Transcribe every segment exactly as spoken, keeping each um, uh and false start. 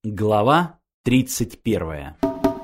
Глава тридцать первая.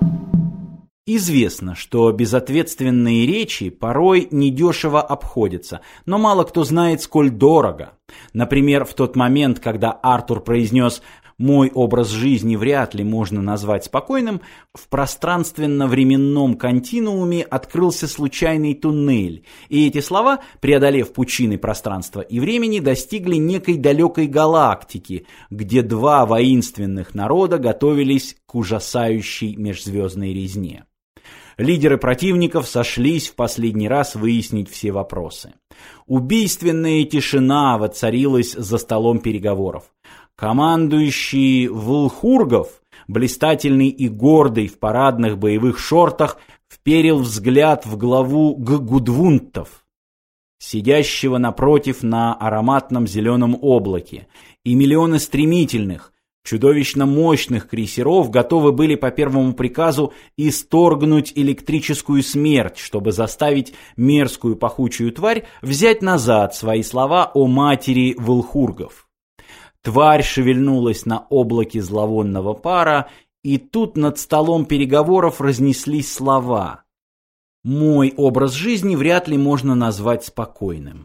Известно, что безответственные речи порой недешево обходятся, но мало кто знает, сколь дорого. Например, в тот момент, когда Артур произнес «мой образ жизни вряд ли можно назвать спокойным», в пространственно-временном континууме открылся случайный туннель, и эти слова, преодолев пучины пространства и времени, достигли некой далекой галактики, где два воинственных народа готовились к ужасающей межзвездной резне. Лидеры противников сошлись в последний раз выяснить все вопросы. Убийственная тишина воцарилась за столом переговоров. Командующий Вулхургов, блистательный и гордый в парадных боевых шортах, вперил взгляд в главу Ггудвунтов, сидящего напротив на ароматном зеленом облаке, и миллионы стремительных, чудовищно мощных крейсеров готовы были по первому приказу исторгнуть электрическую смерть, чтобы заставить мерзкую пахучую тварь взять назад свои слова о матери Вулхургов. Тварь шевельнулась на облаке зловонного пара, и тут над столом переговоров разнеслись слова: «Мой образ жизни вряд ли можно назвать спокойным».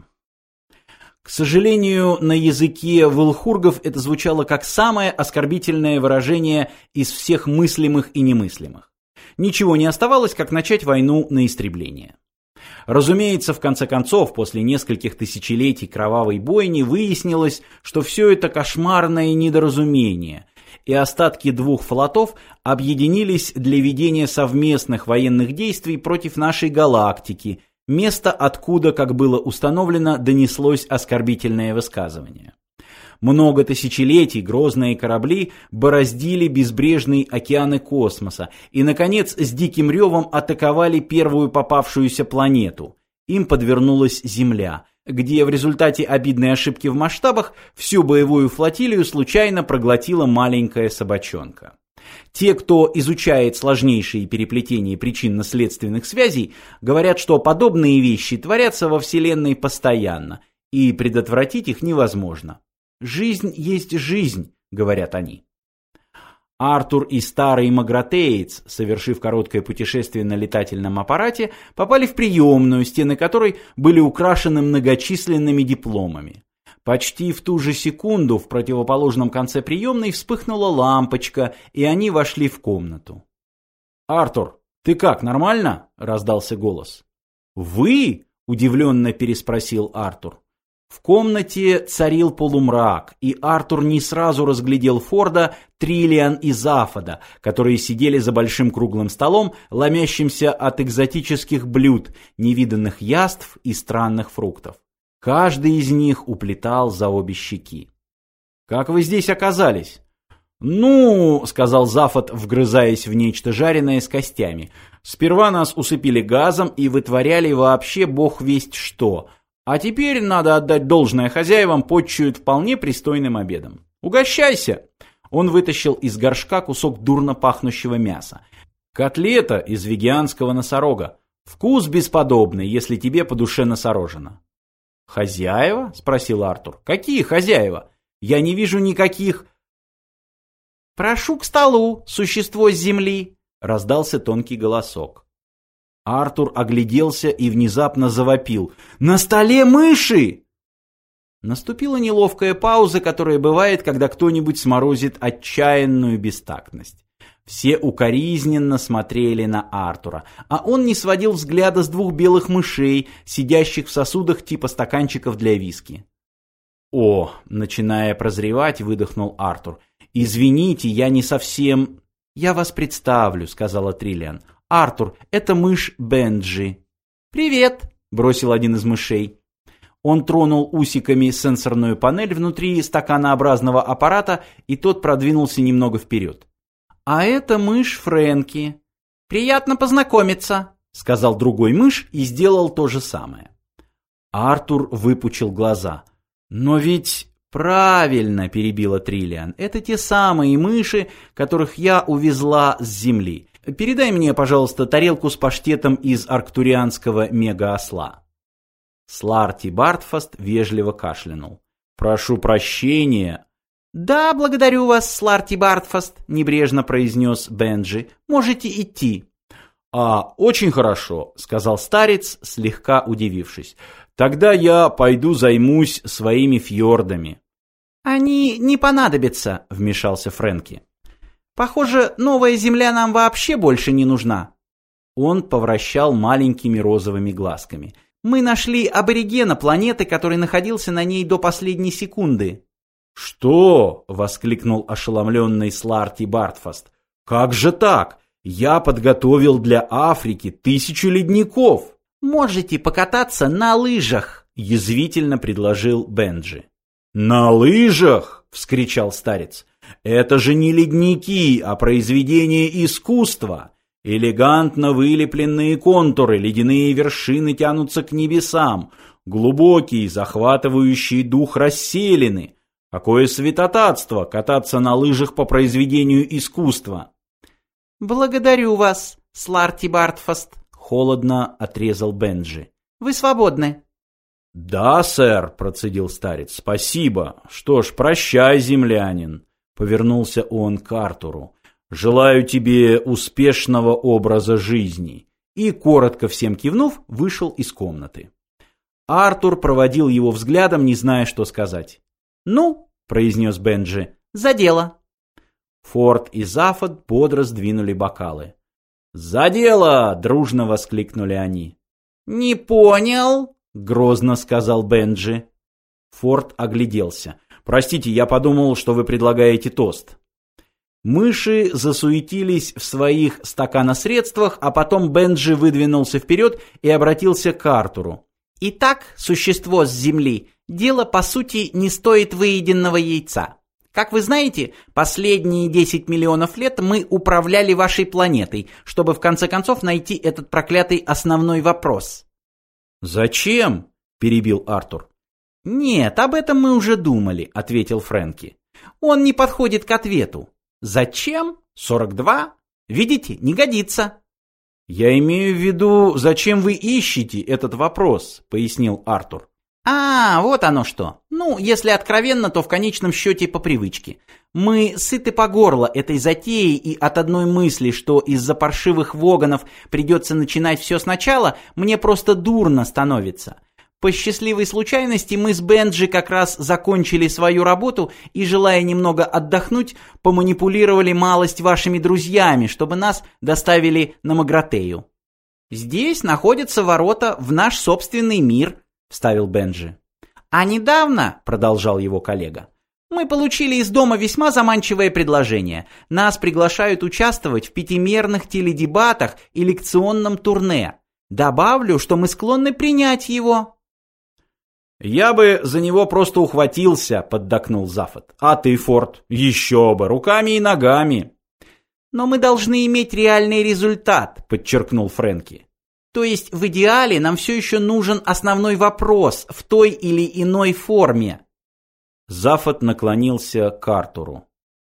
К сожалению, на языке Вулхургов это звучало как самое оскорбительное выражение из всех мыслимых и немыслимых. Ничего не оставалось, как начать войну на истребление. Разумеется, в конце концов, после нескольких тысячелетий кровавой бойни выяснилось, что все это кошмарное недоразумение, и остатки двух флотов объединились для ведения совместных военных действий против нашей галактики, место, откуда, как было установлено, донеслось оскорбительное высказывание. Много тысячелетий грозные корабли бороздили безбрежные океаны космоса и, наконец, с диким ревом атаковали первую попавшуюся планету. Им подвернулась Земля, где в результате обидной ошибки в масштабах всю боевую флотилию случайно проглотила маленькая собачонка. Те, кто изучает сложнейшие переплетения причинно-следственных связей, говорят, что подобные вещи творятся во Вселенной постоянно, и предотвратить их невозможно. «Жизнь есть жизнь», — говорят они. Артур и старый магратеец, совершив короткое путешествие на летательном аппарате, попали в приемную, стены которой были украшены многочисленными дипломами. Почти в ту же секунду в противоположном конце приемной вспыхнула лампочка, и они вошли в комнату. «Артур, ты как, нормально?» — раздался голос. «Вы?» — удивленно переспросил Артур. В комнате царил полумрак, и Артур не сразу разглядел Форда, Триллиан и Зафода, которые сидели за большим круглым столом, ломящимся от экзотических блюд, невиданных яств и странных фруктов. Каждый из них уплетал за обе щеки. «Как вы здесь оказались?» «Ну, — сказал Зафод, вгрызаясь в нечто жареное с костями, — сперва нас усыпили газом и вытворяли вообще бог весть что. А теперь, надо отдать должное хозяевам, почуют вполне пристойным обедом. Угощайся!» Он вытащил из горшка кусок дурно пахнущего мяса. «Котлета из вегианского носорога. Вкус бесподобный, если тебе по душе носорожено». «Хозяева?» — спросил Артур. «Какие хозяева? Я не вижу никаких...» «Прошу к столу, существо с земли!» — раздался тонкий голосок. Артур огляделся и внезапно завопил: «На столе мыши!» Наступила неловкая пауза, которая бывает, когда кто-нибудь сморозит отчаянную бестактность. Все укоризненно смотрели на Артура, а он не сводил взгляда с двух белых мышей, сидящих в сосудах типа стаканчиков для виски. «О!» — начиная прозревать, выдохнул Артур. «Извините, я не совсем...» «Я вас представлю», — сказала Триллиан. «Артур, это мышь Бенджи». «Привет», — бросил один из мышей. Он тронул усиками сенсорную панель внутри стаканообразного аппарата, и тот продвинулся немного вперед. «А это мышь Фрэнки». «Приятно познакомиться», — сказал другой мышь и сделал то же самое. Артур выпучил глаза. «Но ведь...» «Правильно», — перебила Триллиан, — «это те самые мыши, которых я увезла с земли. Передай мне, пожалуйста, тарелку с паштетом из арктурианского мега-осла». Сларти Бартфаст вежливо кашлянул. «Прошу прощения». «Да, благодарю вас, Сларти Бартфаст», — небрежно произнес Бенджи. «Можете идти». «А, очень хорошо», — сказал старец, слегка удивившись. «Тогда я пойду займусь своими фьордами». «Они не понадобятся», — вмешался Фрэнки. «Похоже, новая земля нам вообще больше не нужна». Он повращал маленькими розовыми глазками. «Мы нашли аборигена планеты, который находился на ней до последней секунды». «Что?» — воскликнул ошеломленный Сларти Бартфаст. «Как же так? Я подготовил для Африки тысячу ледников». «Можете покататься на лыжах», — язвительно предложил Бенджи. «На лыжах?» — вскричал старец. «Это же не ледники, а произведение искусства. Элегантно вылепленные контуры, ледяные вершины тянутся к небесам, глубокие, захватывающие дух расселены. Какое святотатство кататься на лыжах по произведению искусства!» «Благодарю вас, Сларти Бартфаст», — холодно отрезал Бенджи. «Вы свободны». «Да, сэр», — процедил старец, — «спасибо. Что ж, прощай, землянин», — повернулся он к Артуру. «Желаю тебе успешного образа жизни». И, коротко всем кивнув, вышел из комнаты. Артур проводил его взглядом, не зная, что сказать. «Ну», — произнес Бенджи, — «за дело». Форд и Зафот бодро сдвинули бокалы. «За дело!» — дружно воскликнули они. «Не понял», — грозно сказал Бенджи. Форд огляделся. «Простите, я подумал, что вы предлагаете тост». Мыши засуетились в своих стаканосредствах, а потом Бенджи выдвинулся вперед и обратился к Артуру. «Итак, существо с Земли, дело, по сути, не стоит выеденного яйца. Как вы знаете, последние десять миллионов лет мы управляли вашей планетой, чтобы в конце концов найти этот проклятый основной вопрос». «Зачем?» – перебил Артур. «Нет, об этом мы уже думали», – ответил Фрэнки. «Он не подходит к ответу. Зачем? сорок два? Видите, не годится». «Я имею в виду, зачем вы ищете этот вопрос», — пояснил Артур. «А, вот оно что. Ну, если откровенно, то в конечном счете по привычке. Мы сыты по горло этой затеей, и от одной мысли, что из-за паршивых воганов придется начинать все сначала, мне просто дурно становится. По счастливой случайности мы с Бенджи как раз закончили свою работу и, желая немного отдохнуть, поманипулировали малость вашими друзьями, чтобы нас доставили на Магратею. «Здесь находятся ворота в наш собственный мир», — вставил Бенджи. «А недавно», — продолжал его коллега, — «мы получили из дома весьма заманчивое предложение. Нас приглашают участвовать в пятимерных теледебатах и лекционном турне. Добавлю, что мы склонны принять его». «Я бы за него просто ухватился», — поддакнул Зафот. «А ты, Форд, еще бы, руками и ногами». «Но мы должны иметь реальный результат», — подчеркнул Фрэнки. «То есть в идеале нам все еще нужен основной вопрос в той или иной форме». Зафот наклонился к Артуру.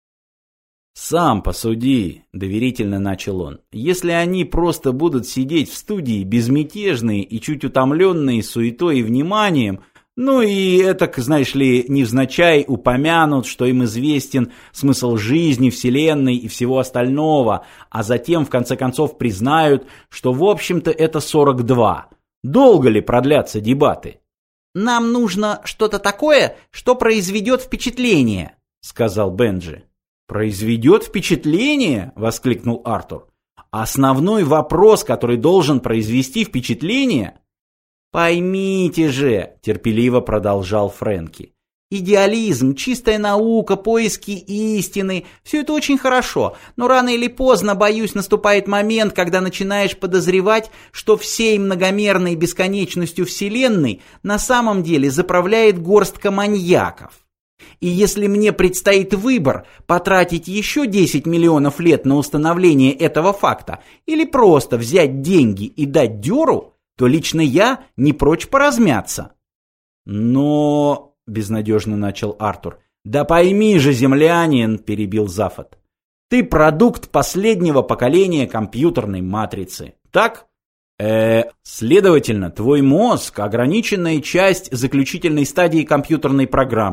«Сам посуди», — доверительно начал он. «Если они просто будут сидеть в студии безмятежные и чуть утомленные суетой и вниманием, ну и этак, знаешь ли, невзначай упомянут, что им известен смысл жизни, вселенной и всего остального, а затем в конце концов признают, что в общем-то это сорок два. Долго ли продлятся дебаты?» «Нам нужно что-то такое, что произведет впечатление», — сказал Бенджи. «Произведет впечатление?» — воскликнул Артур. «Основной вопрос, который должен произвести впечатление?» «Поймите же», — терпеливо продолжал Фрэнки, «идеализм, чистая наука, поиски истины — все это очень хорошо, но рано или поздно, боюсь, наступает момент, когда начинаешь подозревать, что всей многомерной бесконечностью Вселенной на самом деле заправляет горстка маньяков. И если мне предстоит выбор, потратить еще десять миллионов лет на установление этого факта или просто взять деньги и дать дёру, то лично я не прочь поразмяться». «Но...» — безнадежно начал Артур. «Да пойми же, землянин», — перебил Зафот, — «ты продукт последнего поколения компьютерной матрицы, так? Э, следовательно, твой мозг — ограниченная часть заключительной стадии компьютерной программы,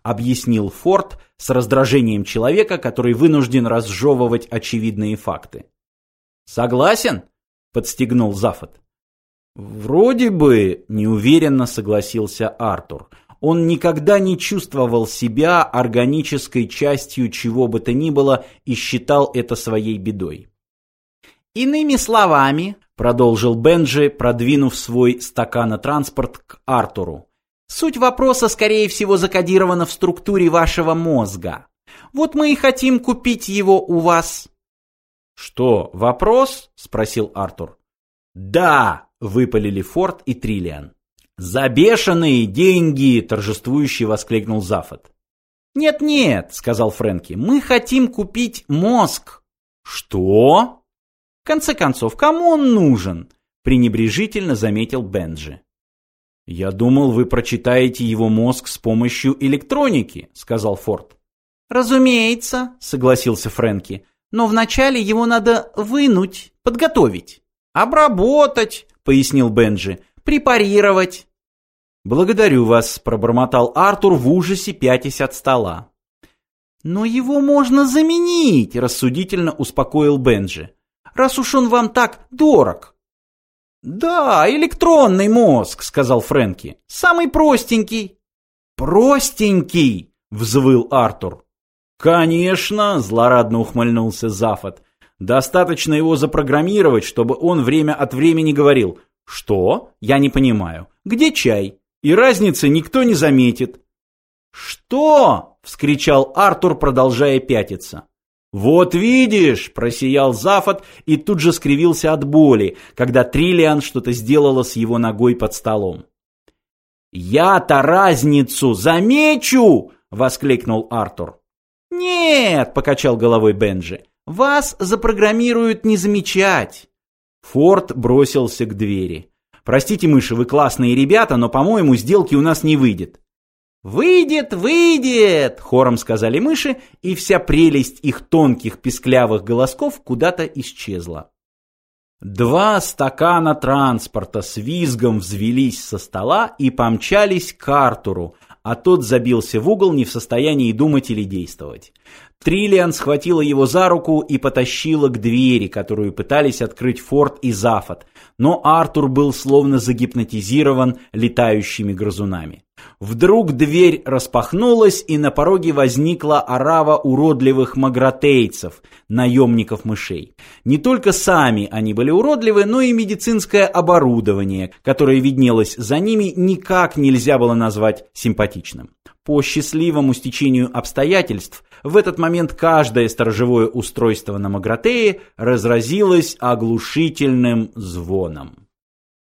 объяснил Форд с раздражением человека, который вынужден разжевывать очевидные факты. «Согласен?» — подстегнул Зафот. «Вроде бы», — неуверенно согласился Артур. Он никогда не чувствовал себя органической частью чего бы то ни было и считал это своей бедой. «Иными словами», — продолжил Бенджи, продвинув свой стаканотранспорт к Артуру, «суть вопроса, скорее всего, закодирована в структуре вашего мозга. Вот мы и хотим купить его у вас». «Что, вопрос?» — спросил Артур. «Да!» — выпалили Форд и Триллиан. «За бешеные деньги!» — торжествующе воскликнул Зафот. «Нет-нет», — сказал Фрэнки, — «мы хотим купить мозг». «Что?» «В конце концов, кому он нужен?» — пренебрежительно заметил Бенджи. «Я думал, вы прочитаете его мозг с помощью электроники», — сказал Форд. «Разумеется», — согласился Фрэнки, — «но вначале его надо вынуть, подготовить». «Обработать», — пояснил Бенджи, — «препарировать». «Благодарю вас», — пробормотал Артур в ужасе, пятясь от стола. «Но его можно заменить», — рассудительно успокоил Бенджи, — «раз уж он вам так дорог». «Да, электронный мозг», — сказал Фрэнки, — «самый простенький». «Простенький», — взвыл Артур. «Конечно», — злорадно ухмыльнулся Зафот, — «достаточно его запрограммировать, чтобы он время от времени говорил: «Что? Я не понимаю. Где чай?» И разницы никто не заметит». «Что?» — вскричал Артур, продолжая пятиться. «Вот видишь!» — просиял Зафот и тут же скривился от боли, когда Триллиан что-то сделала с его ногой под столом. «Я-то разницу замечу!» — воскликнул Артур. «Нет!» — покачал головой Бенджи. «Вас запрограммируют не замечать». Форд бросился к двери. «Простите, мыши, вы классные ребята, но, по-моему, сделки у нас не выйдет». «Выйдет, выйдет!» — хором сказали мыши, и вся прелесть их тонких писклявых голосков куда-то исчезла. Два стакана транспорта с визгом взвелись со стола и помчались к Артуру, а тот забился в угол, не в состоянии думать или действовать. Триллиан схватила его за руку и потащила к двери, которую пытались открыть Форд и Зафот, но Артур был словно загипнотизирован летающими грызунами. Вдруг дверь распахнулась, и на пороге возникла орава уродливых магратейцев, наемников мышей. Не только сами они были уродливы, но и медицинское оборудование, которое виднелось за ними, никак нельзя было назвать симпатичным. По счастливому стечению обстоятельств, в этот момент каждое сторожевое устройство на Магратее разразилось оглушительным звоном.